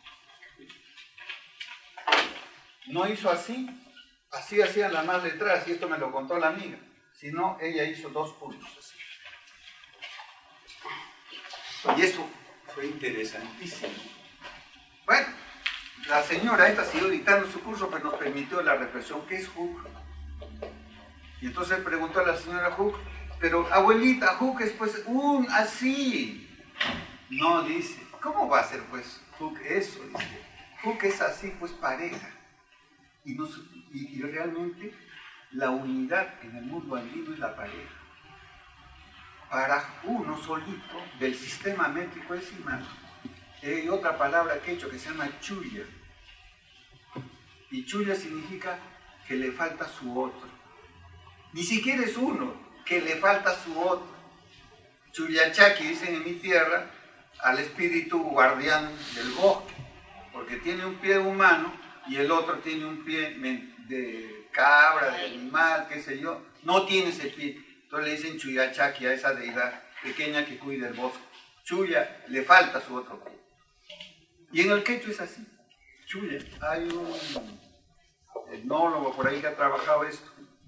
Speaker 1: no hizo así, así hacían las más letras, y esto me lo contó la amiga, sino ella hizo dos puntos así. Y eso fue interesantísimo. Bueno, la señora esta siguió dictando su curso, pero nos permitió la reflexión, ¿qué es Huk? Y entonces preguntó a la señora Huk, pero abuelita, Huk es pues un así. No, dice, ¿cómo va a ser pues Huk eso? Dice, Huk es así, pues pareja. Y, nos, y, y realmente la unidad en el mundo andino es la pareja. Para uno solito del sistema métrico decimal, hay otra palabra que he hecho que se llama chuya. Y chuya significa que le falta su otro. Ni siquiera es uno, que le falta su otro. Chuyachaki, dicen en mi tierra, al espíritu guardián del bosque, porque tiene un pie humano y el otro tiene un pie de cabra, de animal, qué sé yo, no tiene ese pie. Entonces le dicen Chuyachaki a esa deidad pequeña que cuida el bosque. Chuya, le falta su otro pie. Y en el quechua es así. Chuya, hay un etnólogo por ahí que ha trabajado esto.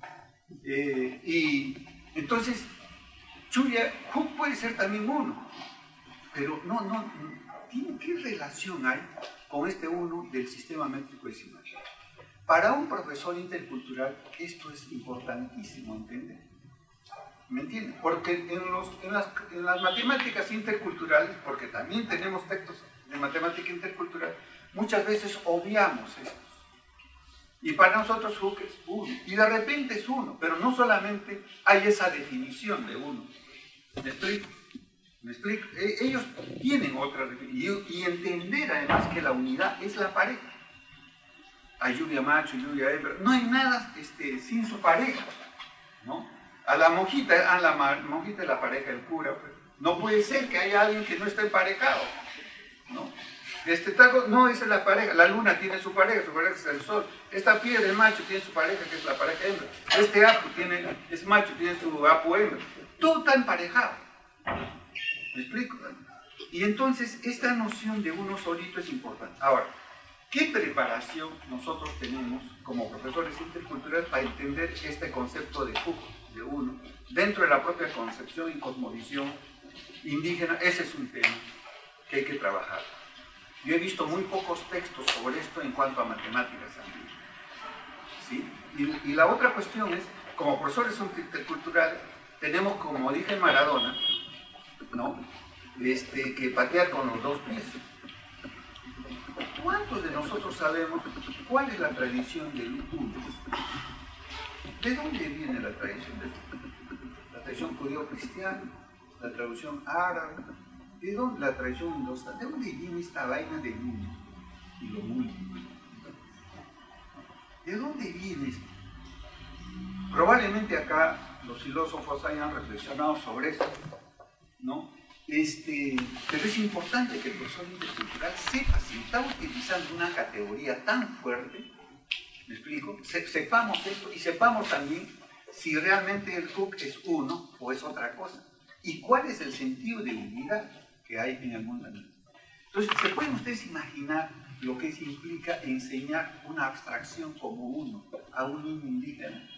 Speaker 1: Eh, y entonces, Chuya, Huk puede ser también uno, pero no, no, no, ¿qué relación hay con este uno del sistema métrico decimal? Para un profesor intercultural esto es importantísimo entender. ¿Me entienden? Porque en, los, en, las, en las matemáticas interculturales, porque también tenemos textos de matemática intercultural, muchas veces obviamos esto. Y para nosotros Huk es uno. Y de repente es uno. Pero no solamente hay esa definición de uno. ¿Me explico? ¿Me explico? Ellos tienen otra definición. Y entender además que la unidad es la pareja. Hay lluvia macho, lluvia hembra. No hay nada este, sin su pareja. ¿No? A la monjita, a la monjita es la pareja del cura. Pues. No puede ser que haya alguien que no esté emparejado. ¿No? Este taco, no, esa es la pareja, la luna tiene su pareja, su pareja es el sol, esta piedra del macho tiene su pareja, que es la pareja hembra, este apu tiene, es macho, tiene su apu hembra, todo está emparejado, ¿me explico? Y entonces esta noción de uno solito es importante. Ahora, ¿qué preparación nosotros tenemos como profesores interculturales para entender este concepto de Huk, de uno, dentro de la propia concepción y cosmovisión indígena? Ese es un tema que hay que trabajar. Yo he visto muy pocos textos sobre esto en cuanto a matemáticas también. ¿Sí? Y, y la otra cuestión es, como profesores interculturales, tenemos, como dije en Maradona, ¿no? este, que patear con los dos pies. ¿Cuántos de nosotros sabemos cuál es la tradición del uno? ¿De dónde viene la tradición del uno? La tradición judío-cristiana, la tradición árabe. ¿De dónde la tradición indosta? ¿De dónde viene esta vaina del uno y lo múltiple? ¿De dónde viene esto? Probablemente acá los filósofos hayan reflexionado sobre esto, ¿no? Este, pero es importante que el profesor intercultural sepa si está utilizando una categoría tan fuerte, ¿me explico? Se, sepamos esto y sepamos también si realmente el Huk es uno o es otra cosa. ¿Y cuál es el sentido de unidad que hay en el mundo andino? Entonces, ¿se pueden ustedes imaginar lo que implica enseñar una abstracción como uno a un niño indígena?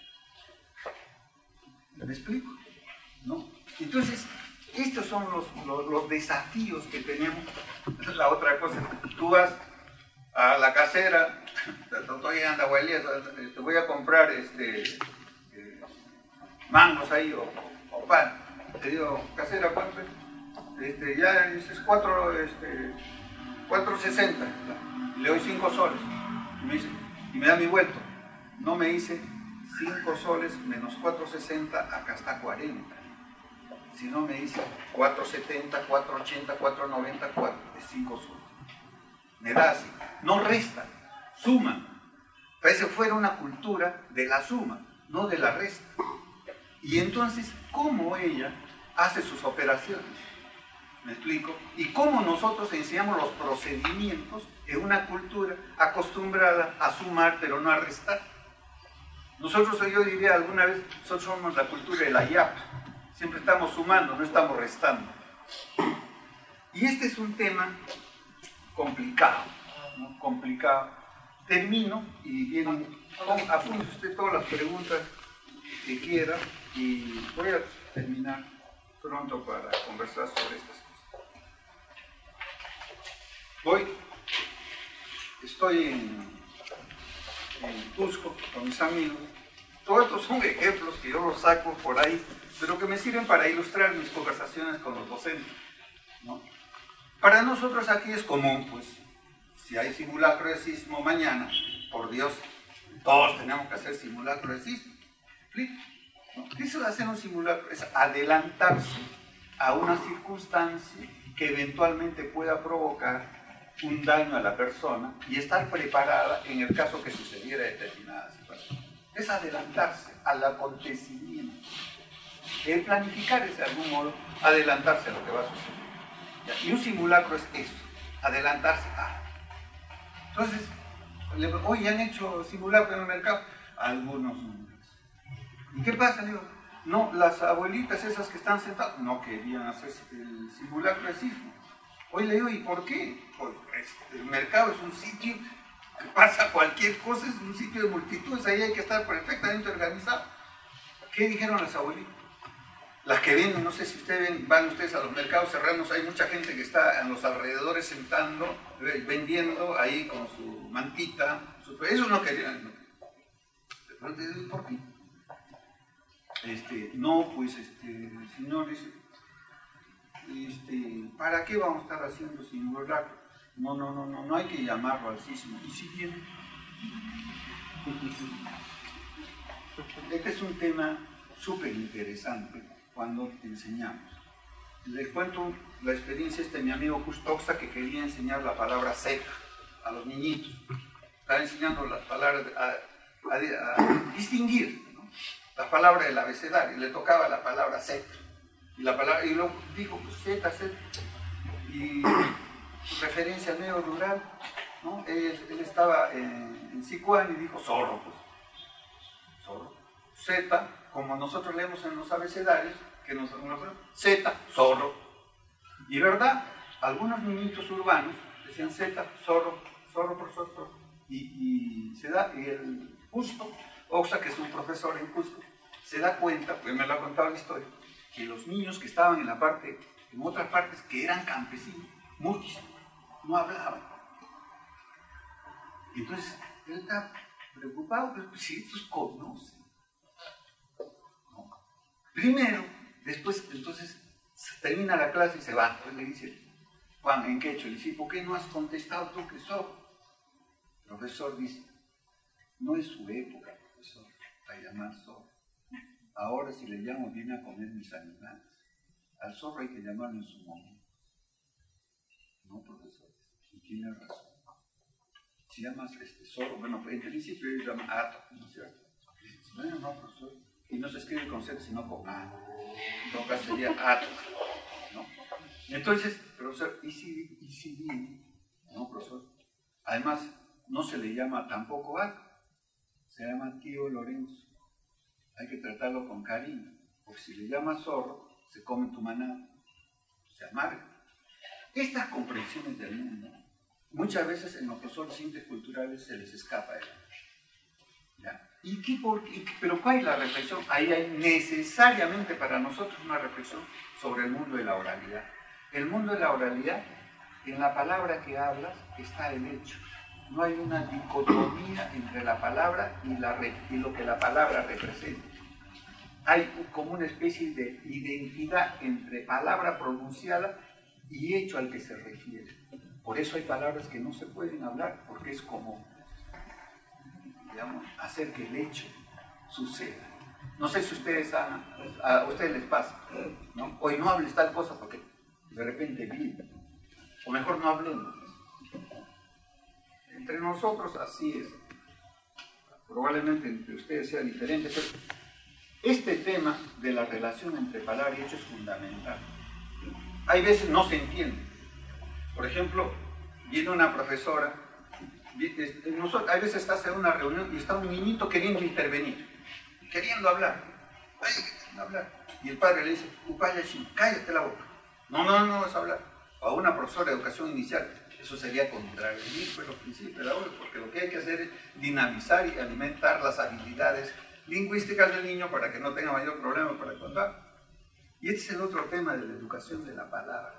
Speaker 1: ¿Me explico? ¿No? Entonces, estos son los, los, los desafíos que tenemos. La otra cosa, tú vas a la casera, estoy en Andahuaylas, te voy a comprar este, eh, mangos ahí o, o pan. Te digo, casera, ¿cuánto? Este, ya es cuatro, este, cuatro sesenta. Le doy cinco soles. Y me, dice, y me da mi vuelto. No me dice cinco soles menos cuatro sesenta, acá está cuarenta. Si no me dice cuatro setenta, cuatro ochenta, cuatro noventa, cuatro, es cinco soles. Me da así. No resta, suma. Parece que fuera una cultura de la suma, no de la resta. Y entonces, ¿cómo ella hace sus operaciones? ¿Me explico? Y cómo nosotros enseñamos los procedimientos en una cultura acostumbrada a sumar pero no a restar. Nosotros, yo diría alguna vez, nosotros somos la cultura de la yapa. Siempre estamos sumando, no estamos restando. Y este es un tema complicado, ¿no? Complicado. Termino y vienen, apunte usted todas las preguntas que quiera y voy a terminar pronto para conversar sobre estas cosas. Hoy estoy en, en Cusco con mis amigos. Todos estos son ejemplos que yo los saco por ahí, pero que me sirven para ilustrar mis conversaciones con los docentes, ¿no? Para nosotros aquí es común, pues, si hay simulacro de sismo mañana, por Dios, todos tenemos que hacer simulacro de sismo. ¿No? ¿Qué es hacer un simulacro? Es adelantarse a una circunstancia que eventualmente pueda provocar un daño a la persona y estar preparada en el caso que sucediera determinada situación. Es adelantarse al acontecimiento. El planificar es de algún modo adelantarse a lo que va a suceder. Y un simulacro es eso, adelantarse a. Entonces, hoy han hecho simulacro en el mercado, algunos no. ¿Y qué pasa? Digo, no, las abuelitas esas que están sentadas no querían hacer el simulacro de sismo. Hoy le digo, ¿y por qué? Porque el mercado es un sitio que pasa cualquier cosa, es un sitio de multitudes, ahí hay que estar perfectamente organizado. ¿Qué dijeron las abuelitas? Las que venden, no sé si ustedes ven, van ustedes a los mercados serranos, hay mucha gente que está en los alrededores sentando, vendiendo ahí con su mantita, su... eso no querían. No. ¿Por qué? Este, no, pues, este, señores, este, ¿para qué vamos a estar haciendo simulacro? No, no, no, no, no hay que llamarlo al sismo. ¿Y si viene? Este es un tema súper interesante cuando te enseñamos. Les cuento la experiencia de mi amigo Custoxa que quería enseñar la palabra seca a los niñitos. Estaba enseñando las palabras a, a, a distinguir, ¿no? La palabra del abecedario, y le tocaba la palabra seca. Y, la palabra, y luego dijo, pues zeta, zeta. Y referencia al medio rural, ¿no? Él, él estaba en, en Sicuán y dijo zorro, pues. Zorro. Zeta, como nosotros leemos en los abecedarios, que nos, zeta, zorro. Y verdad, algunos niñitos urbanos decían zeta, zorro, zorro por zorro, zorro. Y, y se da, y el Justo Oxa, que es un profesor en Cusco, se da cuenta, pues me lo ha contado la historia, que los niños que estaban en la parte, en otras partes que eran campesinos, muchos, no hablaban. Y entonces él está preocupado, pero si estos conocen. No. Primero, después, entonces se termina la clase y se va. Entonces le dice, Juan, ¿en qué hecho? Le dice, ¿por qué no has contestado tú que sos? El profesor dice, no es su época, profesor, para llamar zorro. Ahora si le llamo viene a comer mis animales. Al zorro hay que llamarlo en su momento. No, profesor, y tiene razón. Si llamas este zorro, bueno, en principio él llama ato, ¿no es cierto? Bueno, no, profesor. Y no se escribe con Z, sino con A. En todo caso sería ato, ¿no? Entonces, profesor, ¿y si, y si viene? No, profesor. Además, no se le llama tampoco ato, se llama tío Lorenzo. Hay que tratarlo con cariño, porque si le llamas zorro, se come tu manada, se amarga. Estas comprensiones del mundo, muchas veces en los profesores interculturales se les escapa de ¿Ya? ¿Y qué, por, y, pero cuál es la reflexión? Ahí hay necesariamente para nosotros una reflexión sobre el mundo de la oralidad. El mundo de la oralidad, en la palabra que hablas, está el hecho. No hay una dicotomía entre la palabra y, la, y lo que la palabra representa. Hay como una especie de identidad entre palabra pronunciada y hecho al que se refiere. Por eso hay palabras que no se pueden hablar, porque es como, digamos, hacer que el hecho suceda. No sé si ustedes han, a ustedes les pasa, ¿no? Hoy no hables tal cosa porque de repente viene. O mejor no hablemos. Entre nosotros así es. Probablemente entre ustedes sea diferente, pero este tema de la relación entre palabra y hecho es fundamental. hay veces no se entiende. Por ejemplo, viene una profesora, nosotros, hay veces estás en una reunión y está un niñito queriendo intervenir, queriendo hablar, ay, queriendo hablar, y el padre le dice, Upayashi, cállate la boca, no, no, no vas a hablar. A una profesora de educación inicial, eso sería contravenir pues, los principios de la obra, porque lo que hay que hacer es dinamizar y alimentar las habilidades lingüísticas del niño para que no tenga mayor problema para contar. Y este es el otro tema de la educación de la palabra.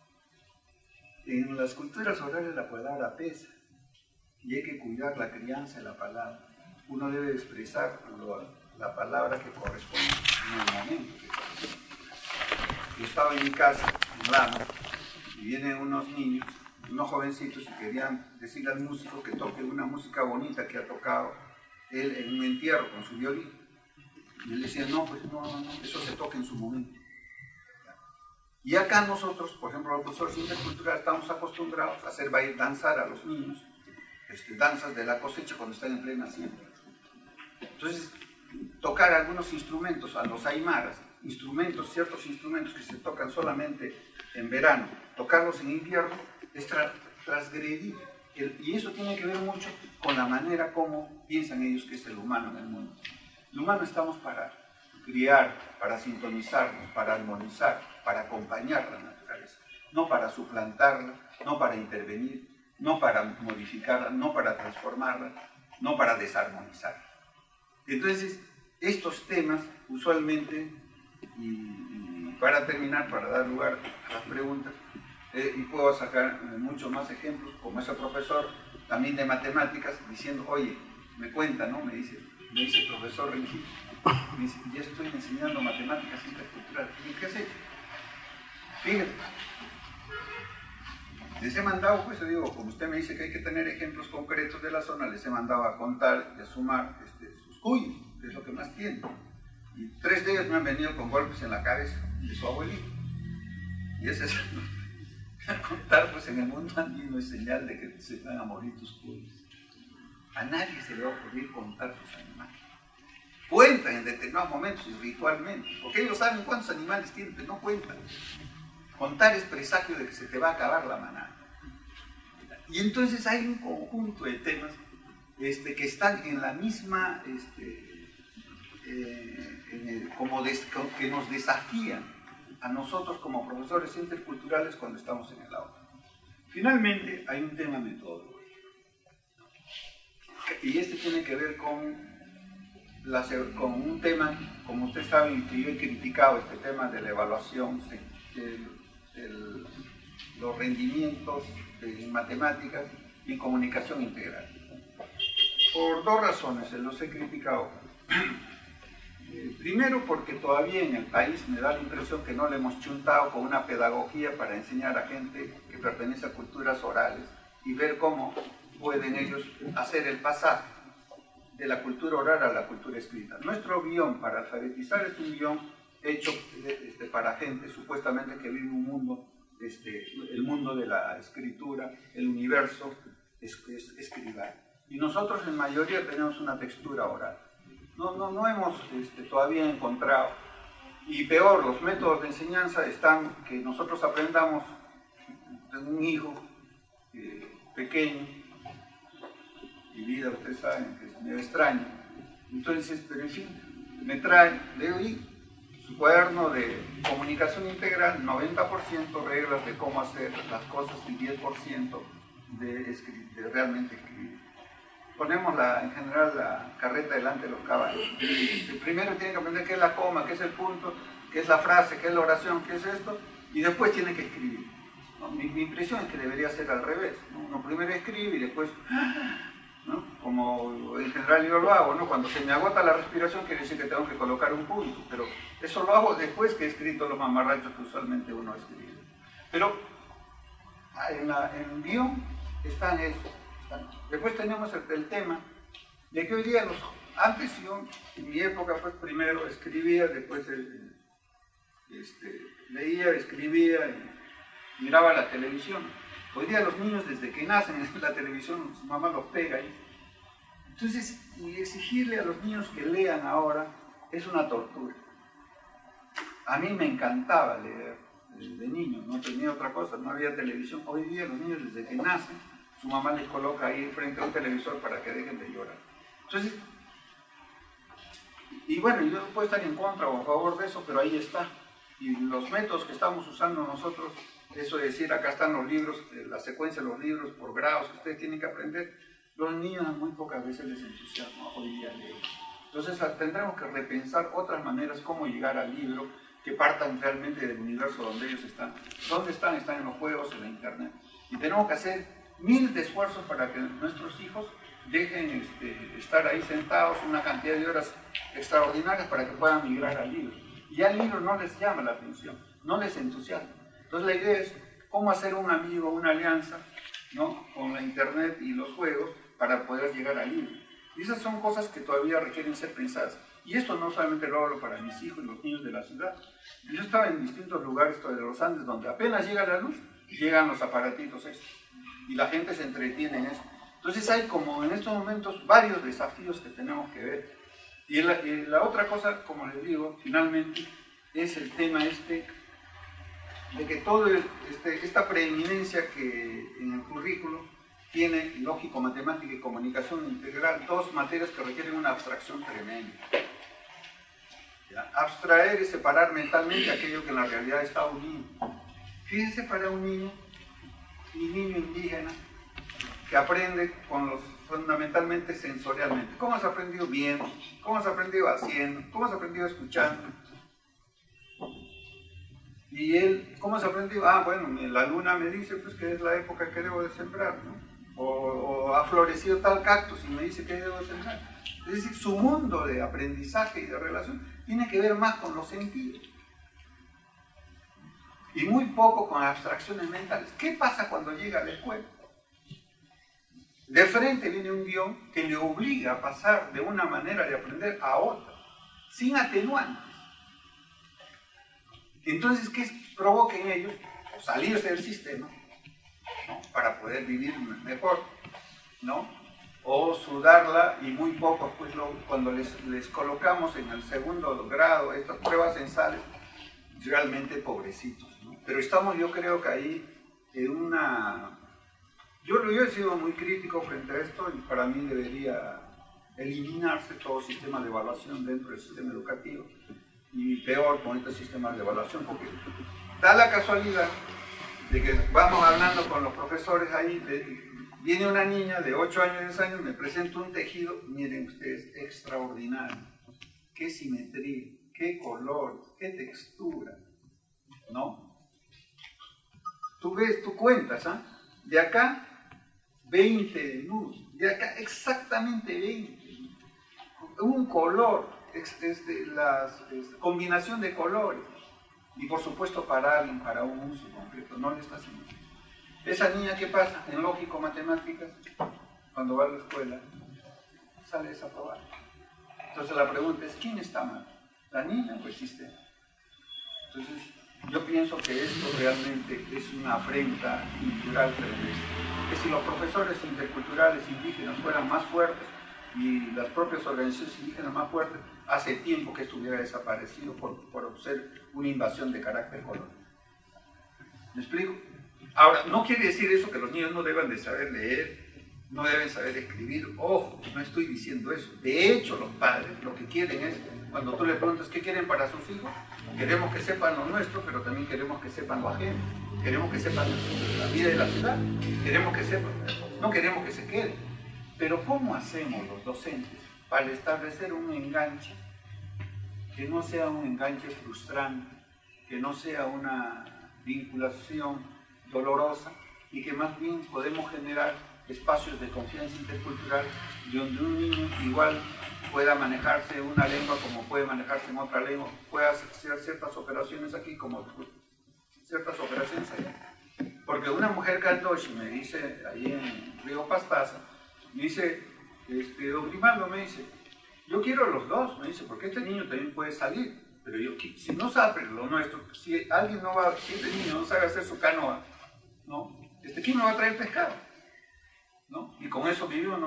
Speaker 1: En las culturas orales la palabra pesa y hay que cuidar la crianza de la palabra. Uno debe expresar lo, la palabra que corresponde en el momento que corresponde. Yo estaba en mi casa, en Lama, y vienen unos niños, unos jovencitos, y querían decirle al músico que toque una música bonita que ha tocado él en un entierro con su violín. Y él decía, no, pues no, no, no, eso se toca en su momento. Y acá nosotros, por ejemplo, los profesores interculturales, estamos acostumbrados a hacer bailar, danzar a los niños, este, danzas de la cosecha cuando están en plena siembra. Entonces, tocar algunos instrumentos a los aymaras, instrumentos, ciertos instrumentos que se tocan solamente en verano, tocarlos en invierno, es tra transgredir. El, y eso tiene que ver mucho con la manera como piensan ellos que es el humano en el mundo. El humano estamos para criar, para sintonizarnos, para armonizar, para acompañar la naturaleza, no para suplantarla, no para intervenir, no para modificarla, no para transformarla, no para desarmonizarla. Entonces, estos temas usualmente, y, y para terminar, para dar lugar a las preguntas, eh, y puedo sacar eh, muchos más ejemplos, como ese profesor también de matemáticas, diciendo, oye, me cuenta, ¿no? Me dice, me dice profesor Renji, me dice, ya estoy enseñando matemáticas interculturales. ¿Y qué sé? Fíjate, les he mandado, pues digo, como usted me dice que hay que tener ejemplos concretos de la zona, les he mandado a contar y a sumar este, sus cuyos, que es lo que más tienen. Y tres de ellos me han venido con golpes en la cabeza de su abuelito. Y ese es a contar, pues en el mundo andino es señal de que se van a morir tus cuyos. A nadie se le va a ocurrir contar tus animales. Cuentan en determinados momentos y ritualmente, porque ellos saben cuántos animales tienen, pero no cuentan. Contar es presagio de que se te va a acabar la manada. Y entonces hay un conjunto de temas este, que están en la misma, este, eh, en el, como des, que nos desafían a nosotros como profesores interculturales cuando estamos en el aula. Finalmente, hay un tema metodológico. Y este tiene que ver con, la, con un tema, como usted sabe, y que yo he criticado este tema de la evaluación, el, el, los rendimientos en matemáticas y en comunicación integral. Por dos razones se los he criticado. Eh, primero, porque todavía en el país me da la impresión que no le hemos chuntado con una pedagogía para enseñar a gente que pertenece a culturas orales y ver cómo pueden ellos hacer el pasaje de la cultura oral a la cultura escrita. Nuestro guión para alfabetizar es un guión hecho este, para gente supuestamente que vive un mundo, este, el mundo de la escritura, el universo es, es, escribano. Y nosotros en mayoría tenemos una textura oral. No, no, no hemos este, todavía encontrado, y peor, los métodos de enseñanza están que nosotros aprendamos. Tengo un hijo eh, pequeño, mi vida, ustedes saben que es medio extraño, entonces, pero en fin, me trae, le doy su cuaderno de comunicación integral, noventa por ciento reglas de cómo hacer las cosas y diez por ciento de, de realmente escribir. Ponemos la, en general la carreta delante de los caballos. El primero tiene que aprender qué es la coma, qué es el punto, qué es la frase, qué es la oración, qué es esto, y después tiene que escribir. ¿No? Mi, mi impresión es que debería ser al revés, ¿no? Uno primero escribe y después, ¿no? Como en general yo lo hago, ¿no? Cuando se me agota la respiración quiere decir que tengo que colocar un punto, pero eso lo hago después que he escrito los mamarrachos que usualmente uno escribe. Pero en, la, en el guión están eso. Después tenemos el, el tema de que hoy día, los, antes yo, en mi época, pues primero escribía, después el, este, leía, escribía, y miraba la televisión. Hoy día los niños desde que nacen en la televisión, su mamá los pega ahí. Entonces, y exigirle a los niños que lean ahora es una tortura. A mí me encantaba leer de, de niños, no tenía otra cosa, no había televisión. Hoy día los niños desde que nacen, su mamá les coloca ahí frente a un televisor para que dejen de llorar. Entonces, y bueno, yo no puedo estar en contra o a favor de eso, pero ahí está. Y los métodos que estamos usando nosotros, eso de decir, acá están los libros, la secuencia de los libros por grados, ustedes tienen que aprender. Los niños muy pocas veces les entusiasma hoy día leer. Entonces tendremos que repensar otras maneras cómo llegar al libro, que partan realmente del universo donde ellos están. ¿Dónde están? Están en los juegos, en la internet. Y tenemos que hacer mil de esfuerzos para que nuestros hijos dejen este, estar ahí sentados una cantidad de horas extraordinarias para que puedan migrar al libro. Y ya el libro no les llama la atención, no les entusiasma. Entonces la idea es cómo hacer un amigo, una alianza, ¿no?, con la internet y los juegos para poder llegar al libro. Y esas son cosas que todavía requieren ser pensadas. Y esto no solamente lo hablo para mis hijos y los niños de la ciudad. Yo estaba en distintos lugares de los Andes donde apenas llega la luz, llegan los aparatitos estos. Y la gente se entretiene en eso. Entonces hay como en estos momentos varios desafíos que tenemos que ver. Y la, y la otra cosa, como les digo, finalmente, es el tema este de que todo este, esta preeminencia que en el currículo tiene lógico, matemática y comunicación integral, dos materias que requieren una abstracción tremenda. ¿Ya? Abstraer es separar mentalmente aquello que en la realidad está unido. Fíjense para un niño, un niño indígena, que aprende con los, fundamentalmente sensorialmente. ¿Cómo has aprendido viendo? ¿Cómo has aprendido haciendo? ¿Cómo has aprendido escuchando? Y él, ¿cómo has aprendido? Ah, bueno, la luna me dice pues que es la época que debo de sembrar, ¿no? O, o ha florecido tal cactus y me dice que debo de sembrar. Es decir, su mundo de aprendizaje y de relación tiene que ver más con los sentidos. Y muy poco con abstracciones mentales. ¿Qué pasa cuando llega a la escuela? De frente viene un guión que le obliga a pasar de una manera de aprender a otra, sin atenuantes. Entonces, ¿qué provoca en ellos? Salirse del sistema, ¿no?, para poder vivir mejor, ¿no? O sudarla y muy poco, pues lo, cuando les, les colocamos en el segundo grado estas pruebas censales, realmente pobrecitos, ¿no? Pero estamos, yo creo que ahí en una... Yo, yo he sido muy crítico frente a esto y para mí debería eliminarse todo sistema de evaluación dentro del sistema educativo y peor con estos sistemas de evaluación, porque da la casualidad de que vamos hablando con los profesores ahí, de, viene una niña de ocho años, diez años, me presenta un tejido, miren ustedes, extraordinario, qué simetría, qué color, qué textura, ¿no? Tú ves, tú cuentas, ¿ah? ¿eh? De acá, veinte nudos, de acá exactamente veinte, un color, este, la este, combinación de colores, y por supuesto para alguien, para un uso concreto, no le está haciendo eso. Esa niña, ¿qué pasa? En lógico matemáticas, cuando va a la escuela, sale desaprobada. Entonces la pregunta es, ¿quién está mal? ¿La niña o el sistema? Entonces, yo pienso que esto realmente es una afrenta cultural tremenda. Que si los profesores interculturales indígenas fueran más fuertes y las propias organizaciones indígenas más fuertes, hace tiempo que esto hubiera desaparecido por, por ser una invasión de carácter colonial. ¿Me explico? Ahora, no quiere decir eso que los niños no deban de saber leer, no deben saber escribir. Ojo, no estoy diciendo eso. De hecho, los padres lo que quieren es, cuando tú le preguntas qué quieren para sus hijos, queremos que sepan lo nuestro, pero también queremos que sepan lo ajeno. Queremos que sepan la vida de la ciudad, queremos que sepan, no queremos que se queden. Pero ¿cómo hacemos los docentes para establecer un enganche que no sea un enganche frustrante, que no sea una vinculación dolorosa y que más bien podemos generar espacios de confianza intercultural donde un niño igual pueda manejarse una lengua como puede manejarse en otra lengua, pueda hacer ciertas operaciones aquí como ciertas operaciones allá? Porque una mujer caldoche me dice, ahí en Río Pastaza, me dice, este, don Grimaldo me dice, yo quiero los dos, me dice, porque este niño también puede salir, pero yo, si no sabe lo nuestro, si alguien no va, si este niño no sabe hacer su canoa, ¿no? Este, ¿quién me va a traer pescado? ¿No? Y con eso vivimos nosotros.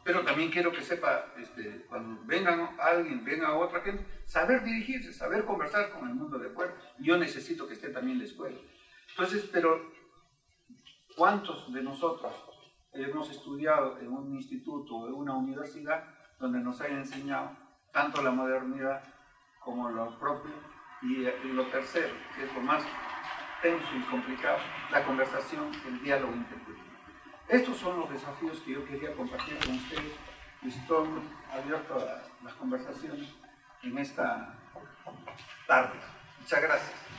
Speaker 1: pero también quiero que sepa, este, cuando vengan alguien, venga otra gente, saber dirigirse, saber conversar con el mundo de afuera. Yo necesito que esté también la escuela. Entonces, pero ¿cuántos de nosotros hemos estudiado en un instituto o en una universidad donde nos hayan enseñado tanto la modernidad como lo propio? Y, y lo tercero, que es lo más tenso y complicado, la conversación, el diálogo intercultural. Estos son los desafíos que yo quería compartir con ustedes. Estoy abierto a las conversaciones en esta tarde. Muchas gracias.